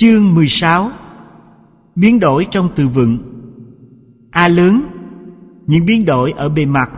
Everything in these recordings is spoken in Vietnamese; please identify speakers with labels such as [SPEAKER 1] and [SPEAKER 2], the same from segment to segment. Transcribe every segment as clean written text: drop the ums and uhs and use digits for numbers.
[SPEAKER 1] Chương 16. Biến đổi trong từ vựng. A lớn, những biến đổi ở bề mặt.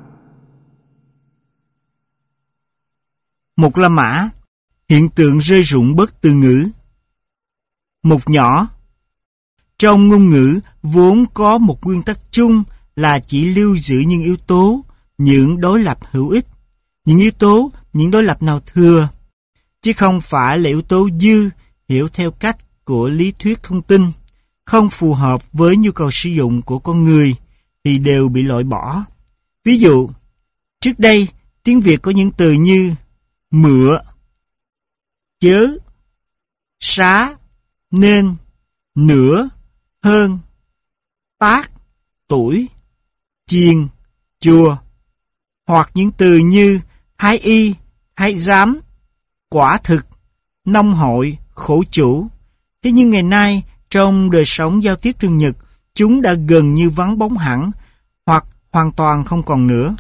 [SPEAKER 1] Một la mã, hiện tượng rơi rụng bớt từ ngữ. Một nhỏ, trong ngôn ngữ vốn có một nguyên tắc chung là chỉ lưu giữ những yếu tố, những đối lập hữu ích, những yếu tố, những đối lập nào thừa, chứ không phải là yếu tố dư hiểu theo cách của lý thuyết thông tin, không phù hợp với nhu cầu sử dụng của con người thì đều bị loại bỏ. Ví dụ, trước đây tiếng Việt có những từ như mựa, chớ, xá, nên, nửa, hơn, tác, tuổi, chiên, chùa, hoặc những từ như thái y, thái giám, quả thực, nông hội, khổ chủ. Thế nhưng ngày nay, trong đời sống giao tiếp thường nhật, chúng đã gần như vắng bóng hẳn, hoặc hoàn toàn không còn nữa.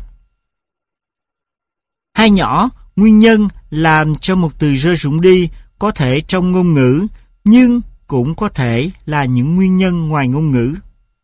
[SPEAKER 1] Hai nhỏ, nguyên nhân làm cho một từ rơi rụng đi có thể trong ngôn ngữ, nhưng cũng có thể là những nguyên nhân ngoài ngôn ngữ.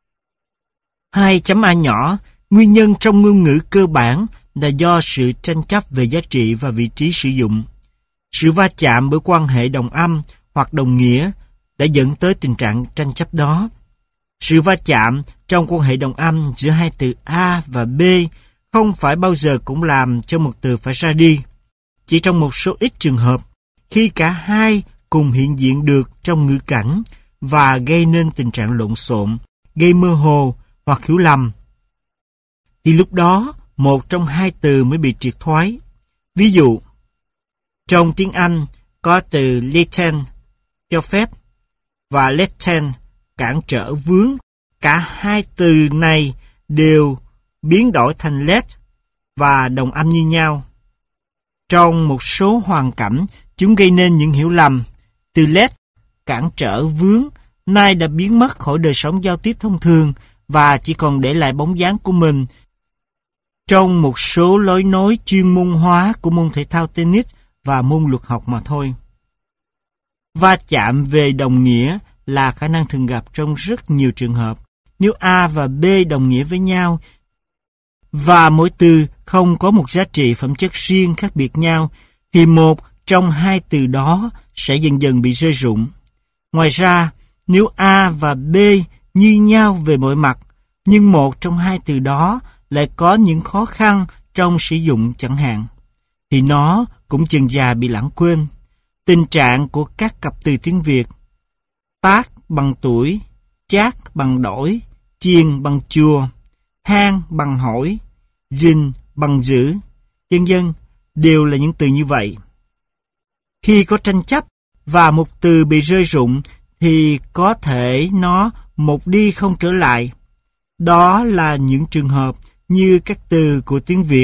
[SPEAKER 1] 2.a nhỏ, nguyên nhân trong ngôn ngữ cơ bản là do sự tranh chấp về giá trị và vị trí sử dụng. Sự va chạm bởi quan hệ đồng âm hoặc đồng nghĩa đã dẫn tới tình trạng tranh chấp đó. Sự va chạm trong quan hệ đồng âm giữa hai từ A và B không phải bao giờ cũng làm cho một từ phải ra đi. Chỉ trong một số ít trường hợp, khi cả hai cùng hiện diện được trong ngữ cảnh và gây nên tình trạng lộn xộn, gây mơ hồ hoặc hiểu lầm, thì lúc đó một trong hai từ mới bị triệt thoái. Ví dụ, trong tiếng Anh có từ latent, cho phép, và latent, cản trở vướng. Cả hai từ này đều biến đổi thành let và đồng âm như nhau. Trong một số hoàn cảnh, chúng gây nên những hiểu lầm. Từ let, cản trở vướng, nay đã biến mất khỏi đời sống giao tiếp thông thường và chỉ còn để lại bóng dáng của mình trong một số lối nói chuyên môn hóa của môn thể thao tennis và môn luật học mà thôi. Va chạm về đồng nghĩa là khả năng thường gặp trong rất nhiều trường hợp. Nếu A và B đồng nghĩa với nhau và mỗi từ không có một giá trị phẩm chất riêng khác biệt nhau, thì một trong hai từ đó sẽ dần dần bị rơi rụng. Ngoài ra, nếu A và B như nhau về mọi mặt, nhưng một trong hai từ đó lại có những khó khăn trong sử dụng chẳng hạn, thì nó cũng chừng già bị lãng quên. Tình trạng của các cặp từ tiếng Việt tác bằng tuổi, chát bằng đổi, chiên bằng chùa, hang bằng hỏi, dình bằng giữ, vân vân đều là những từ như vậy. Khi có tranh chấp và một từ bị rơi rụng thì có thể nó một đi không trở lại. Đó là những trường hợp như các từ của tiếng Việt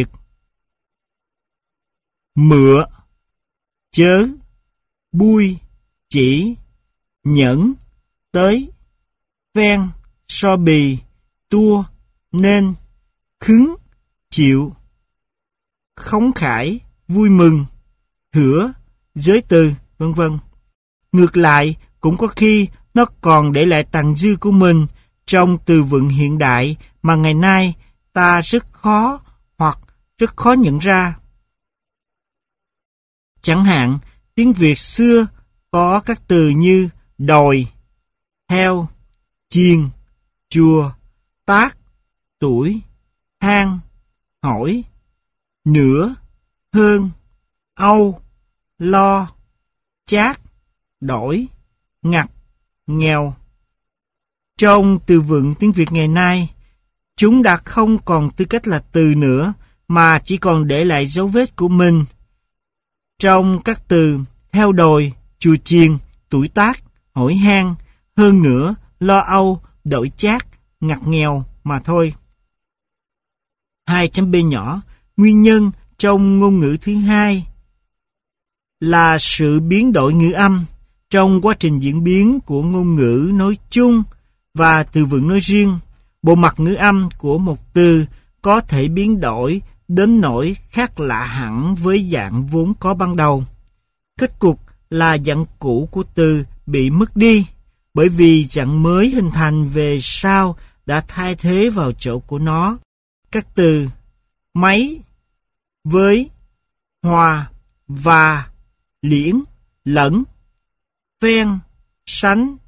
[SPEAKER 1] mựa, chớ, bui, chỉ, nhẫn, tới, ven, so bì, tua, nên, khứng, chịu, khống khải, vui mừng, hửa, giới từ, vân vân. Ngược lại, cũng có khi nó còn để lại tàn dư của mình trong từ vựng hiện đại mà ngày nay ta rất khó hoặc rất khó nhận ra. Chẳng hạn, tiếng Việt xưa có các từ như đòi, theo, chiên, chùa, tác, tuổi, hang, hỏi, nửa, hơn, âu, lo, chát, đổi, ngặt, nghèo. Trong từ vựng tiếng Việt ngày nay, chúng đã không còn tư cách là từ nữa mà chỉ còn để lại dấu vết của mình trong các từ theo đòi, chùa chiền, tuổi tác, hỏi han, hơn nữa, lo âu, đổi chát, ngặt nghèo mà thôi. 2.b nhỏ, nguyên nhân trong ngôn ngữ thứ hai là sự biến đổi ngữ âm trong quá trình diễn biến của ngôn ngữ nói chung và từ vựng nói riêng. Bộ mặt ngữ âm của một từ có thể biến đổi đến nỗi khác lạ hẳn với dạng vốn có ban đầu. Kết cục là dạng cũ của từ bị mất đi, bởi vì dạng mới hình thành về sau đã thay thế vào chỗ của nó. Các từ máy, với, hòa, và, liễn, lẫn, ven, sánh,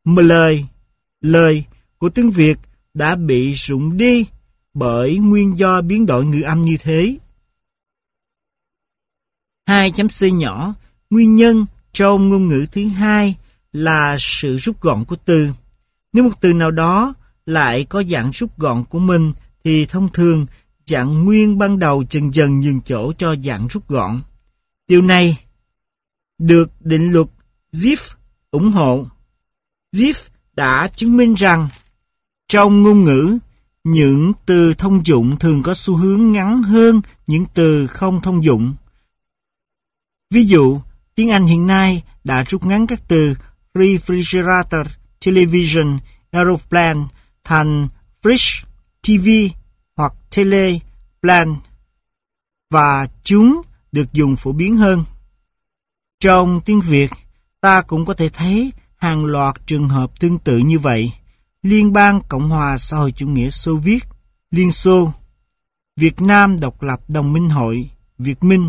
[SPEAKER 1] lời của tiếng Việt đã bị rụng đi bởi nguyên do biến đổi ngữ âm như thế. 2.c nhỏ, nguyên nhân trong ngôn ngữ thứ hai là sự rút gọn của từ. Nếu một từ nào đó lại có dạng rút gọn của mình thì thông thường dạng nguyên ban đầu dần dần nhường chỗ cho dạng rút gọn. Điều này được định luật Zipf ủng hộ. Zipf đã chứng minh rằng trong ngôn ngữ, những từ thông dụng thường có xu hướng ngắn hơn những từ không thông dụng. Ví dụ, tiếng Anh hiện nay đã rút ngắn các từ refrigerator, television, aeroplane thành fridge, TV hoặc tele, plan, và chúng được dùng phổ biến hơn. Trong tiếng Việt, ta cũng có thể thấy hàng loạt trường hợp tương tự như vậy. Liên bang Cộng hòa xã hội chủ nghĩa Xô Viết, Liên Xô, Việt Nam độc lập đồng minh hội, Việt Minh,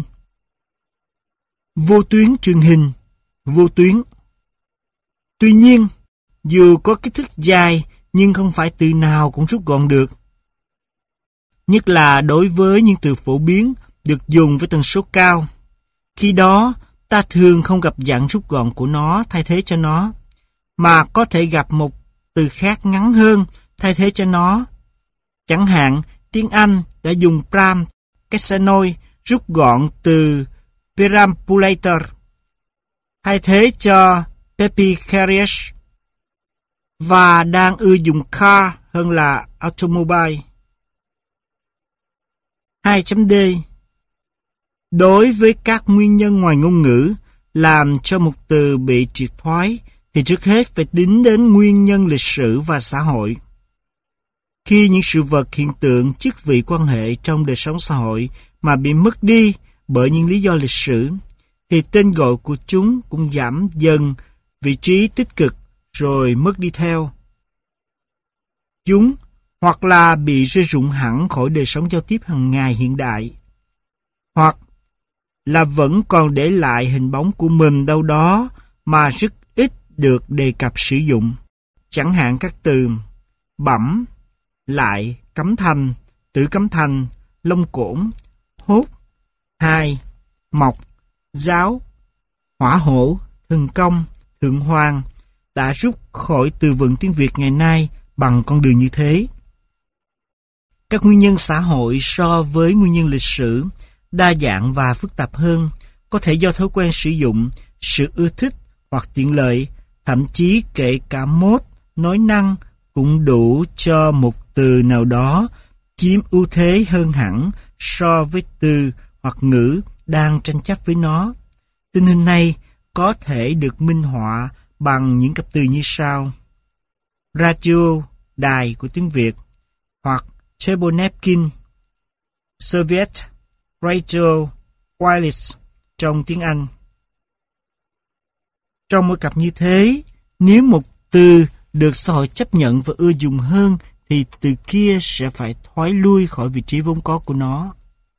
[SPEAKER 1] vô tuyến truyền hình, vô tuyến. Tuy nhiên, dù có kích thước dài nhưng không phải từ nào cũng rút gọn được. Nhất là đối với những từ phổ biến được dùng với tần số cao. Khi đó, ta thường không gặp dạng rút gọn của nó thay thế cho nó, mà có thể gặp một từ khác ngắn hơn thay thế cho nó. Chẳng hạn, tiếng Anh đã dùng pram, Casanoi rút gọn từ perambulator thay thế cho pepi-carriage, và đang ưa dùng car hơn là automobile. 2.d. Đối với các nguyên nhân ngoài ngôn ngữ làm cho một từ bị triệt thoái thì trước hết phải tính đến nguyên nhân lịch sử và xã hội. Khi những sự vật, hiện tượng, chức vị, quan hệ trong đời sống xã hội mà bị mất đi bởi những lý do lịch sử, thì tên gọi của chúng cũng giảm dần vị trí tích cực rồi mất đi theo. Chúng hoặc là bị rơi rụng hẳn khỏi đời sống giao tiếp hàng ngày hiện đại, hoặc là vẫn còn để lại hình bóng của mình đâu đó mà rất ít được đề cập sử dụng. Chẳng hạn các từ bẩm, lại, cấm thanh, tử cấm thanh, lông cổn, hốt, hai, mộc, giáo, hỏa hổ, thần công, thượng hoàng đã rút khỏi từ vựng tiếng Việt ngày nay bằng con đường như thế. Các nguyên nhân xã hội so với nguyên nhân lịch sử đa dạng và phức tạp hơn, có thể do thói quen sử dụng, sự ưa thích hoặc tiện lợi, thậm chí kể cả mốt, nói năng cũng đủ cho một từ nào đó chiếm ưu thế hơn hẳn so với từ hoặc ngữ đang tranh chấp với nó. Tình hình này có thể được minh họa bằng những cặp từ như sau: radio, đài của tiếng Việt, hoặc table napkin, serviette, radio, wireless trong tiếng Anh. Trong mỗi cặp như thế, nếu một từ được xã hội chấp nhận và ưa dùng hơn, thì từ kia sẽ phải thoái lui khỏi vị trí vốn có của nó.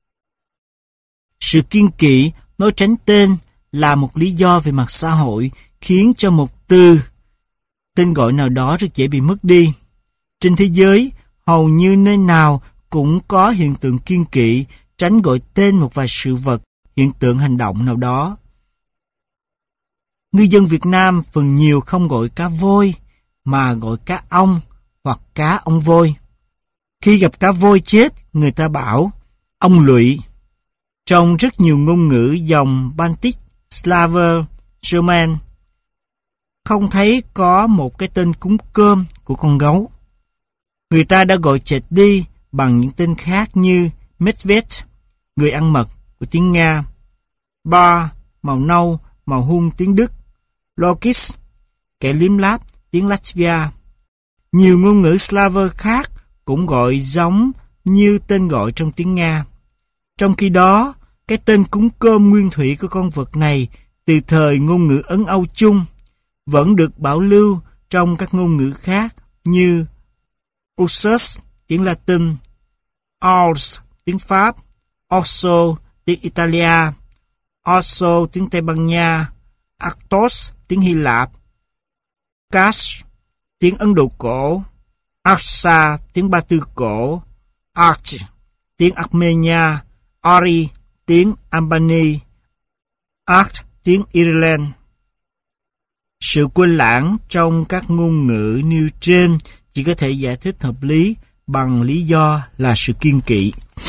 [SPEAKER 1] Sự kiêng kỵ nói tránh tên là một lý do về mặt xã hội khiến cho một từ, tên gọi nào đó rất dễ bị mất đi. Trên thế giới, hầu như nơi nào cũng có hiện tượng kiêng kỵ tránh gọi tên một vài sự vật, hiện tượng, hành động nào đó. Ngư dân Việt Nam phần nhiều không gọi cá voi mà gọi cá ong hoặc cá ong voi. Khi gặp cá voi chết, người ta bảo ong lụy. Trong rất nhiều ngôn ngữ dòng Baltic, Slav, German, không thấy có một cái tên cúng cơm của con gấu. Người ta đã gọi chệch đi bằng những tên khác như Medved, người ăn mật của tiếng Nga, Bar, màu nâu, màu hung tiếng Đức, Logis, kẻ liếm láp tiếng Latvia. Nhiều ngôn ngữ Slav khác cũng gọi giống như tên gọi trong tiếng Nga. Trong khi đó, cái tên cúng cơm nguyên thủy của con vật này từ thời ngôn ngữ Ấn Âu chung vẫn được bảo lưu trong các ngôn ngữ khác như Ursus tiếng Latin, Ars tiếng Pháp, Orso tiếng Italia, Orso tiếng Tây Ban Nha, Arctos tiếng Hy Lạp, Kash tiếng Ấn Độ cổ, Arsa tiếng Ba Tư cổ, Arch tiếng Armenia, Ari tiếng Albany, Arch tiếng Ireland. Sự quên lãng trong các ngôn ngữ nêu trên chỉ có thể giải thích hợp lý bằng lý do là sự kiêng kỵ.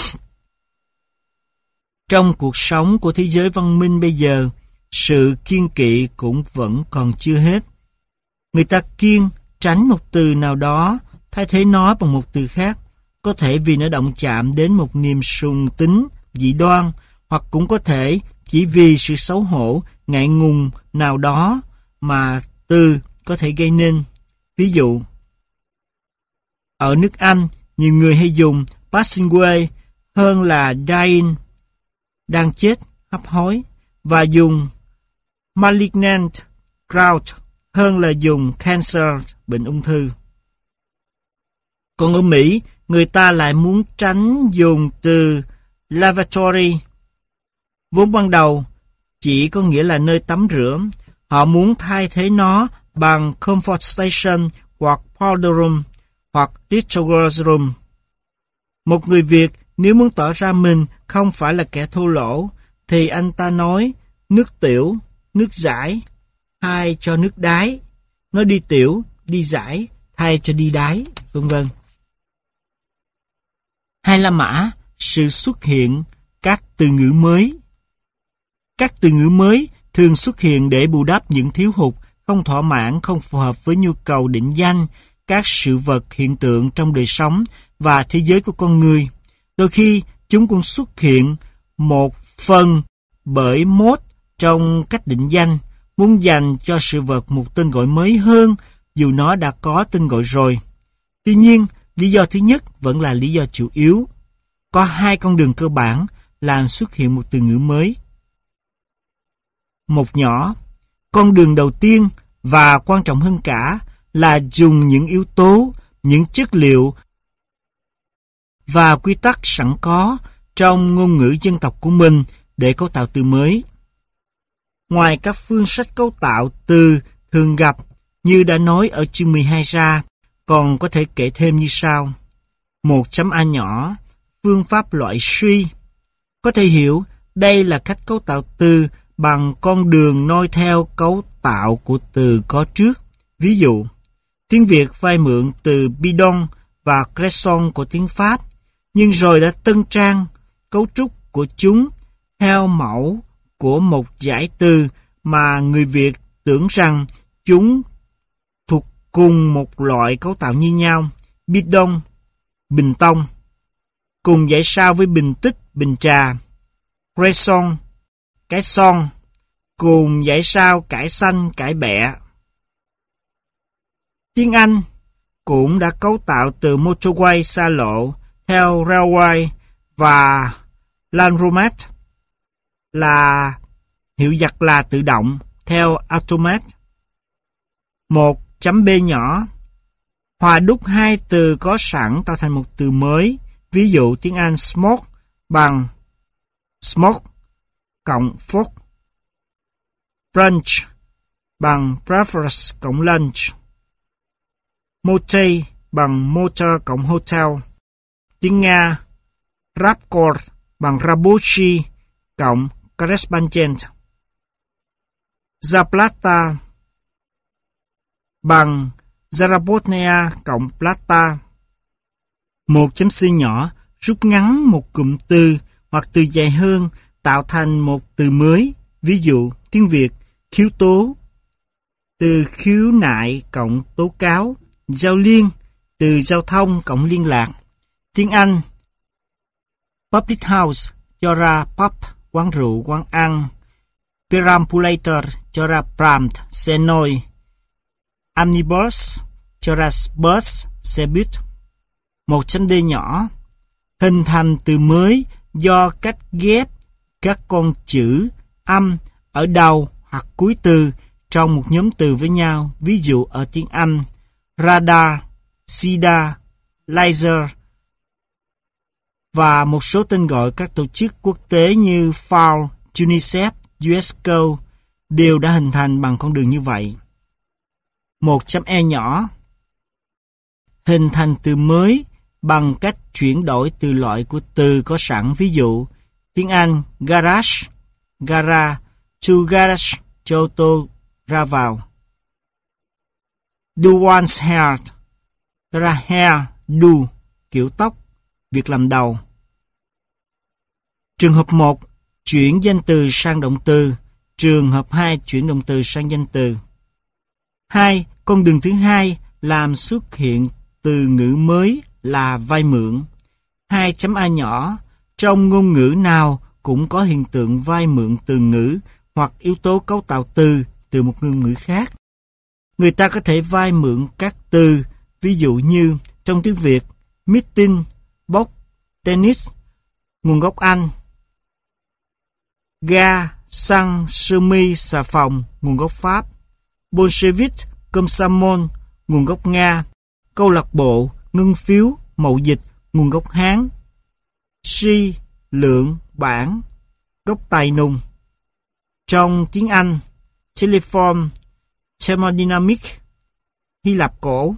[SPEAKER 1] Trong cuộc sống của thế giới văn minh bây giờ, sự kiêng kỵ cũng vẫn còn chưa hết. Người ta kiêng tránh một từ nào đó, thay thế nó bằng một từ khác, có thể vì nó động chạm đến một niềm sùng tín, dị đoan, hoặc cũng có thể chỉ vì sự xấu hổ, ngại ngùng nào đó mà từ có thể gây nên. Ví dụ, ở nước Anh, nhiều người hay dùng passing away hơn là dying, đang chết, hấp hối, và dùng malignant gout hơn là dùng cancer, bệnh ung thư. Còn ở Mỹ, người ta lại muốn tránh dùng từ lavatory, vốn ban đầu chỉ có nghĩa là nơi tắm rửa. Họ muốn thay thế nó bằng comfort station hoặc powder room hoặc discharge room. Một người Việt nếu muốn tỏ ra mình không phải là kẻ thô lỗ, thì anh ta nói nước tiểu, nước giải, thay cho nước đái, nói đi tiểu, đi giải, thay cho đi đái, vân vân. Hay La Mã, sự xuất hiện các từ ngữ mới. Các từ ngữ mới thường xuất hiện để bù đắp những thiếu hụt, không thỏa mãn, không phù hợp với nhu cầu định danh các sự vật, hiện tượng trong đời sống và thế giới của con người. Đôi khi, chúng cũng xuất hiện một phần bởi mốt trong cách định danh, muốn dành cho sự vật một tên gọi mới hơn dù nó đã có tên gọi rồi. Tuy nhiên, lý do thứ nhất vẫn là lý do chủ yếu. Có hai con đường cơ bản làm xuất hiện một từ ngữ mới. Một nhỏ, con đường đầu tiên và quan trọng hơn cả là dùng những yếu tố, những chất liệu và quy tắc sẵn có trong ngôn ngữ dân tộc của mình để cấu tạo từ mới. Ngoài các phương sách cấu tạo từ thường gặp như đã nói ở chương 12 ra, còn có thể kể thêm như sau. 1.a nhỏ, phương pháp loại suy. Có thể hiểu đây là cách cấu tạo từ bằng con đường noi theo cấu tạo của từ có trước. Ví dụ, tiếng Việt vay mượn từ bidon và cresson của tiếng Pháp, nhưng rồi đã tân trang cấu trúc của chúng theo mẫu của một giải từ mà người Việt tưởng rằng chúng thuộc cùng một loại cấu tạo như nhau. Bidon, bình tông, cùng giải sao với bình tích, bình trà. Cresson, cái son, cùng giải sao cải xanh, cải bẹ. Tiếng Anh cũng đã cấu tạo từ motorway, xa lộ, theo railway, và laundromat là hiệu giặt là tự động, theo automat. 1.b nhỏ, hòa đúc hai từ có sẵn tạo thành một từ mới. Ví dụ tiếng Anh smoke bằng smoke cộng fork, brunch bằng breakfast cộng lunch, motel bằng motor cộng hotel. Tiếng Nga rapcord bằng rabochi cộng correspondent. Zaplata bằng zarabotnia cộng plata. 1.c nhỏ, rút ngắn một cụm từ hoặc từ dài hơn tạo thành một từ mới. Ví dụ tiếng Việt khiếu tố, từ khiếu nại cộng tố cáo. Giao liên, từ giao thông cộng liên lạc. Tiếng Anh public house cho ra pub, quán rượu, quán ăn. Perambulator cho ra pram, xe nôi. Omnibus cho ra bus, xe buýt. 1.d nhỏ, hình thành từ mới do cách ghép các con chữ âm ở đầu hoặc cuối từ trong một nhóm từ với nhau. Ví dụ ở tiếng Anh, radar, SIDA, laser và một số tên gọi các tổ chức quốc tế như FAO, UNICEF, UNESCO đều đã hình thành bằng con đường như vậy. Một chấm E nhỏ hình thành từ mới bằng cách chuyển đổi từ loại của từ có sẵn. Ví dụ, tiếng Anh garage, gara, to garage, cho ô tô ra vào. Do one's hair, ra hair, do, kiểu tóc, việc làm đầu. Trường hợp 1, chuyển danh từ sang động từ. Trường hợp 2, chuyển động từ sang danh từ. 2. Con đường thứ hai làm xuất hiện từ ngữ mới là vay mượn. 2.A nhỏ, trong ngôn ngữ nào cũng có hiện tượng vay mượn từ ngữ hoặc yếu tố cấu tạo từ một ngôn ngữ khác. Người ta có thể vay mượn các từ, ví dụ như trong tiếng Việt, meeting, box, tennis, nguồn gốc Anh. Ga, xăng, sơ mi, xà phòng, nguồn gốc Pháp. Bolshevik, Komsomol, nguồn gốc Nga. Câu lạc bộ, ngân phiếu, mậu dịch, nguồn gốc Hán. Si, lượng, bảng, gốc Tài Nùng. Trong tiếng Anh, telephone, thermodynamic, Hy Lạp cổ.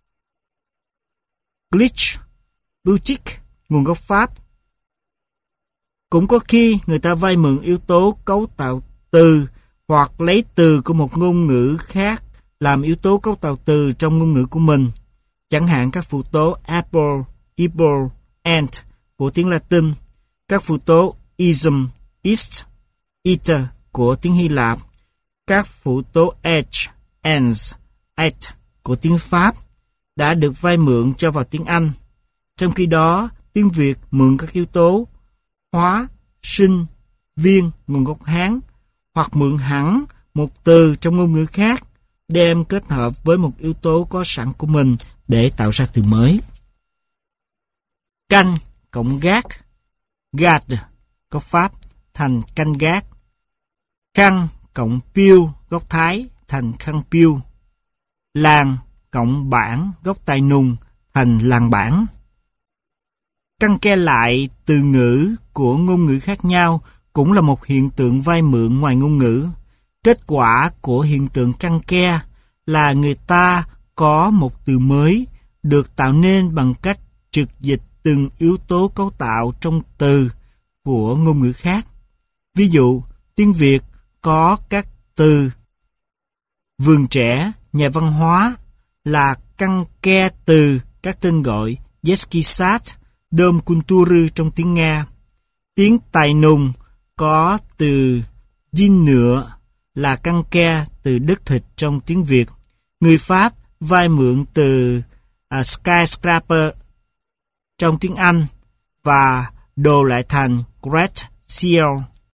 [SPEAKER 1] Glitch, boutique, nguồn gốc Pháp. Cũng có khi người ta vay mượn yếu tố cấu tạo từ hoặc lấy từ của một ngôn ngữ khác làm yếu tố cấu tạo từ trong ngôn ngữ của mình. Chẳng hạn các phụ tố apple, apple, ant của tiếng Latin, các phụ tố ism, east, eater của tiếng Hy Lạp, các phụ tố edge, ans, at của tiếng Pháp đã được vay mượn cho vào tiếng Anh. Trong khi đó, tiếng Việt mượn các yếu tố hóa, sinh, viên, nguồn gốc Hán, hoặc mượn hẳn một từ trong ngôn ngữ khác, đem kết hợp với một yếu tố có sẵn của mình để tạo ra từ mới. Canh cộng gác, guard, gốc Pháp, thành canh gác. Khăn cộng piêu, gốc Thái, thành khăn piêu. Làng cộng bản, gốc Tài Nùng, thành làng bản. Căn ke lại từ ngữ của ngôn ngữ khác nhau cũng là một hiện tượng vay mượn ngoài ngôn ngữ. Kết quả của hiện tượng căn ke là người ta có một từ mới được tạo nên bằng cách trực dịch từng yếu tố cấu tạo trong từ của ngôn ngữ khác. Ví dụ, tiếng Việt có các từ vườn trẻ, nhà văn hóa là căn ke từ các tên gọi Детский сад, Dom Kultury trong tiếng Nga. Tiếng Tài Nùng có từ din nựa là căn ke từ đất thịt trong tiếng Việt. Người Pháp vay mượn từ skyscraper trong tiếng Anh và đồ lại thành Great Seal.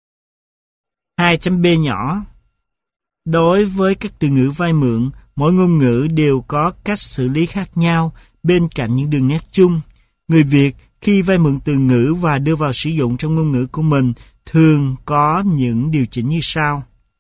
[SPEAKER 1] 2.B nhỏ. Đối với các từ ngữ vay mượn, mỗi ngôn ngữ đều có cách xử lý khác nhau bên cạnh những đường nét chung. Người Việt khi vay mượn từ ngữ và đưa vào sử dụng trong ngôn ngữ của mình thường có những điều chỉnh như sau.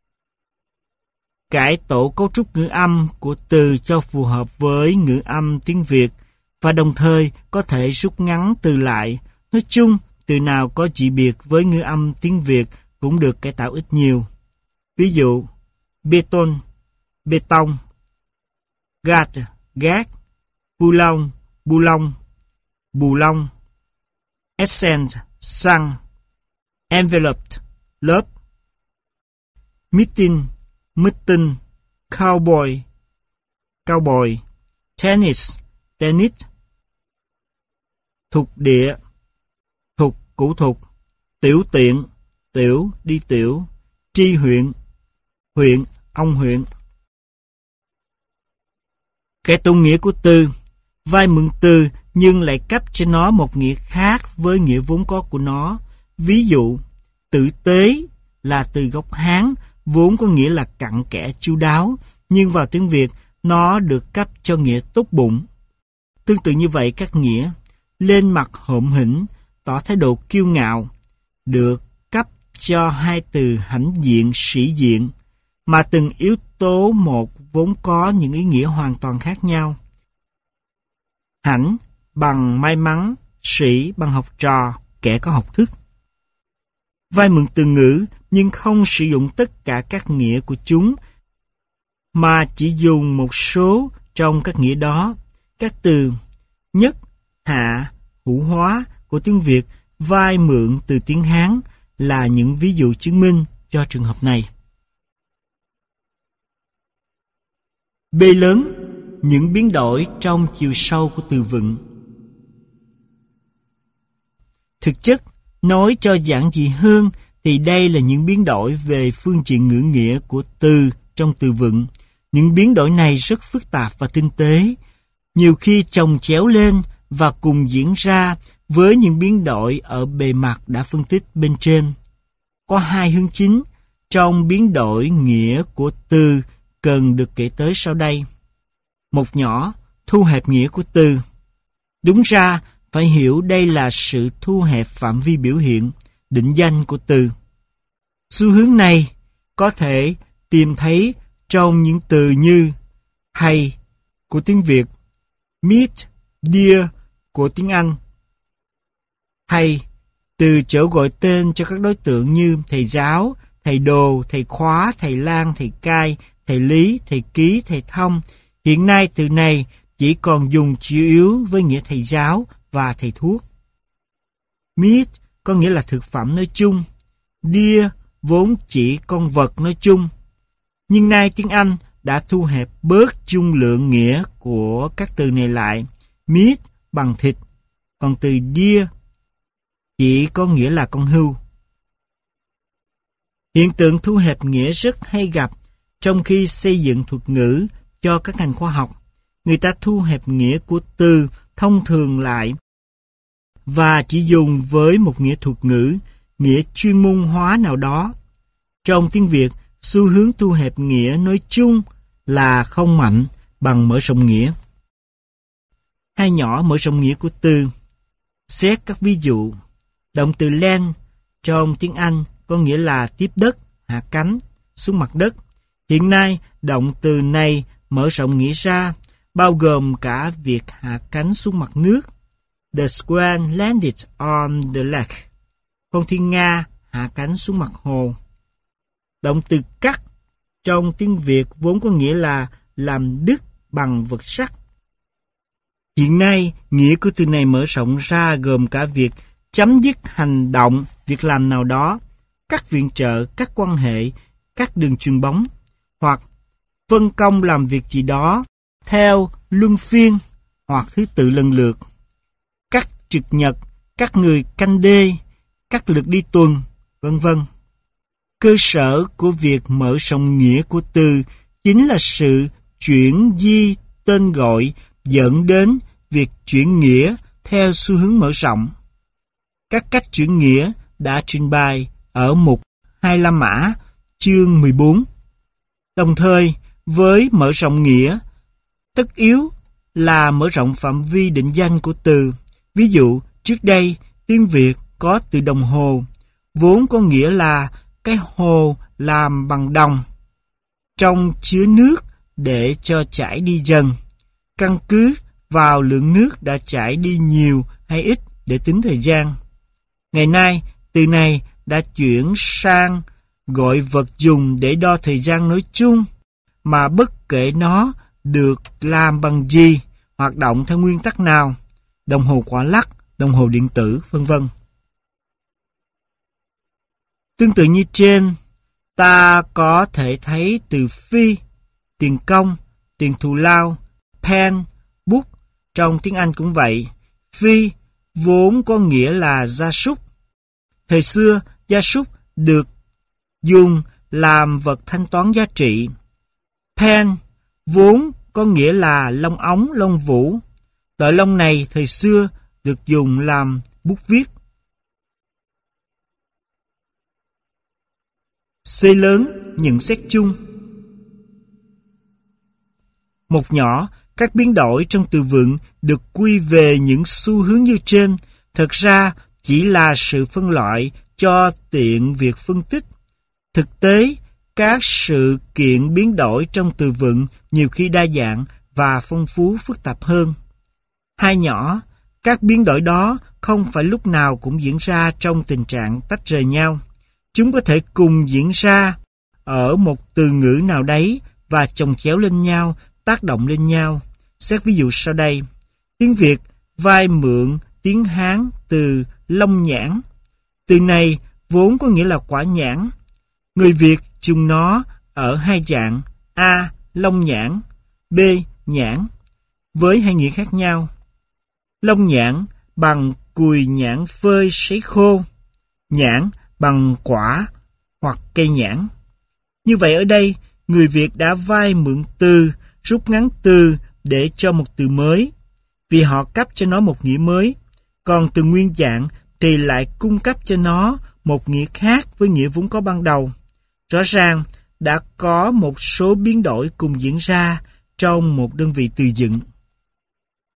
[SPEAKER 1] Cải tổ cấu trúc ngữ âm của từ cho phù hợp với ngữ âm tiếng Việt và đồng thời có thể rút ngắn từ lại. Nói chung, từ nào có chỉ biệt với ngữ âm tiếng Việt cũng được cải tạo ít nhiều. Ví dụ, beton, bê tông, gạt, gác, bulong, bulong, bù lông, essence, xăng, enveloped, lớp, meeting, meeting, cowboy, cowboy, tennis, tennis, thục địa, thục, cũ thục, tiểu tiện, tiểu, đi tiểu, tri huyện, huyện, ông huyện. Cái tôn nghĩa của từ, vay mượn từ nhưng lại cấp cho nó một nghĩa khác với nghĩa vốn có của nó. Ví dụ, tử tế là từ gốc Hán, vốn có nghĩa là cặn kẽ chu đáo, nhưng vào tiếng Việt nó được cấp cho nghĩa tốt bụng. Tương tự như vậy, các nghĩa lên mặt hổm hỉnh, tỏ thái độ kiêu ngạo, được cấp cho hai từ hãnh diện, sĩ diện. mà từng yếu tố một vốn có những ý nghĩa hoàn toàn khác nhau. Hãnh bằng may mắn, sĩ bằng học trò, kẻ có học thức. Vay mượn từ ngữ nhưng không sử dụng tất cả các nghĩa của chúng, mà chỉ dùng một số trong các nghĩa đó. Các từ nhất, hạ, hữu hóa của tiếng Việt vay mượn từ tiếng Hán là những ví dụ chứng minh cho trường hợp này. B lớn, những biến đổi trong chiều sâu của từ vựng. Thực chất, nói cho giản dị hơn thì đây là những biến đổi về phương diện ngữ nghĩa của từ trong từ vựng. Những biến đổi này rất phức tạp và tinh tế, nhiều khi chồng chéo lên và cùng diễn ra với những biến đổi ở bề mặt đã phân tích bên trên. Có hai hướng chính trong biến đổi nghĩa của từ cần được kể tới sau đây. Một nhỏ, thu hẹp nghĩa của từ. Đúng ra, phải hiểu đây là sự thu hẹp phạm vi biểu hiện, định danh của từ. Xu hướng này có thể tìm thấy trong những từ như thầy của tiếng Việt, meet, dear của tiếng Anh. Thầy, từ chỗ gọi tên cho các đối tượng như thầy giáo, thầy đồ, thầy khóa, thầy lang, thầy cai, thầy lý, thầy ký, thầy thông. Hiện nay từ này chỉ còn dùng chủ yếu với nghĩa thầy giáo và thầy thuốc. Meat có nghĩa là thực phẩm nói chung. Deer vốn chỉ con vật nói chung. Nhưng nay tiếng Anh đã thu hẹp bớt dung lượng nghĩa của các từ này lại. Meat bằng thịt, còn từ deer chỉ có nghĩa là con hươu. Hiện tượng thu hẹp nghĩa rất hay gặp trong khi xây dựng thuật ngữ cho các ngành khoa học. Người ta thu hẹp nghĩa của từ thông thường lại và chỉ dùng với một nghĩa thuật ngữ, nghĩa chuyên môn hóa nào đó. Trong tiếng Việt, xu hướng thu hẹp nghĩa nói chung là không mạnh bằng mở rộng nghĩa. Hai nhỏ mở rộng nghĩa của từ. Xét các ví dụ. Động từ land trong tiếng Anh có nghĩa là tiếp đất, hạ cánh, xuống mặt đất. Hiện nay, động từ này mở rộng nghĩa ra, bao gồm cả việc hạ cánh xuống mặt nước. The swan landed on the lake. Con thiên nga hạ cánh xuống mặt hồ. Động từ cắt trong tiếng Việt vốn có nghĩa là làm đứt bằng vật sắt. Hiện nay, nghĩa của từ này mở rộng ra gồm cả việc chấm dứt hành động, việc làm nào đó, cắt viện trợ, cắt quan hệ, cắt đường chuyền bóng, hoặc phân công làm việc gì đó theo luân phiên hoặc thứ tự lần lượt, cắt trực nhật, cắt người canh đê, cắt lượt đi tuần, vân vân. Cơ sở của việc mở rộng nghĩa của từ chính là sự chuyển di tên gọi dẫn đến việc chuyển nghĩa theo xu hướng mở rộng. Các cách chuyển nghĩa đã trình bày ở mục 25 mã, chương 14. Đồng thời, với mở rộng nghĩa, tất yếu là mở rộng phạm vi định danh của từ. Ví dụ, trước đây, tiếng Việt có từ đồng hồ, vốn có nghĩa là cái hồ làm bằng đồng, trong chứa nước để cho chảy đi dần, căn cứ vào lượng nước đã chảy đi nhiều hay ít để tính thời gian. Ngày nay, từ này đã chuyển sang gọi vật dùng để đo thời gian nói chung, mà bất kể nó được làm bằng gì, hoạt động theo nguyên tắc nào, đồng hồ quả lắc, đồng hồ điện tử, vân vân. Tương tự như trên, ta có thể thấy từ phi, tiền công, tiền thù lao, pen, bút, trong tiếng Anh cũng vậy. Phi vốn có nghĩa là gia súc. Thời xưa, gia súc được dùng làm vật thanh toán giá trị. Pen vốn có nghĩa là lông ống, lông vũ. Loại lông này thời xưa được dùng làm bút viết. C lớn, nhận xét chung. Một nhỏ, các biến đổi trong từ vựng được quy về những xu hướng như trên, thật ra chỉ là sự phân loại cho tiện việc phân tích. Thực tế, các sự kiện biến đổi trong từ vựng nhiều khi đa dạng và phong phú phức tạp hơn. Hai nhỏ, các biến đổi đó không phải lúc nào cũng diễn ra trong tình trạng tách rời nhau. Chúng có thể cùng diễn ra ở một từ ngữ nào đấy và chồng chéo lên nhau, tác động lên nhau. Xét ví dụ sau đây. Tiếng Việt vay mượn tiếng Hán từ long nhãn. Từ này vốn có nghĩa là quả nhãn. Người Việt dùng nó ở hai dạng: A. Long nhãn, B. Nhãn, với hai nghĩa khác nhau. Long nhãn bằng cùi nhãn phơi sấy khô, nhãn bằng quả hoặc cây nhãn. Như vậy ở đây, người Việt đã vay mượn từ, rút ngắn từ để cho một từ mới, vì họ cấp cho nó một nghĩa mới, còn từ nguyên dạng thì lại cung cấp cho nó một nghĩa khác với nghĩa vốn có ban đầu. Rõ ràng, đã có một số biến đổi cùng diễn ra trong một đơn vị từ vựng.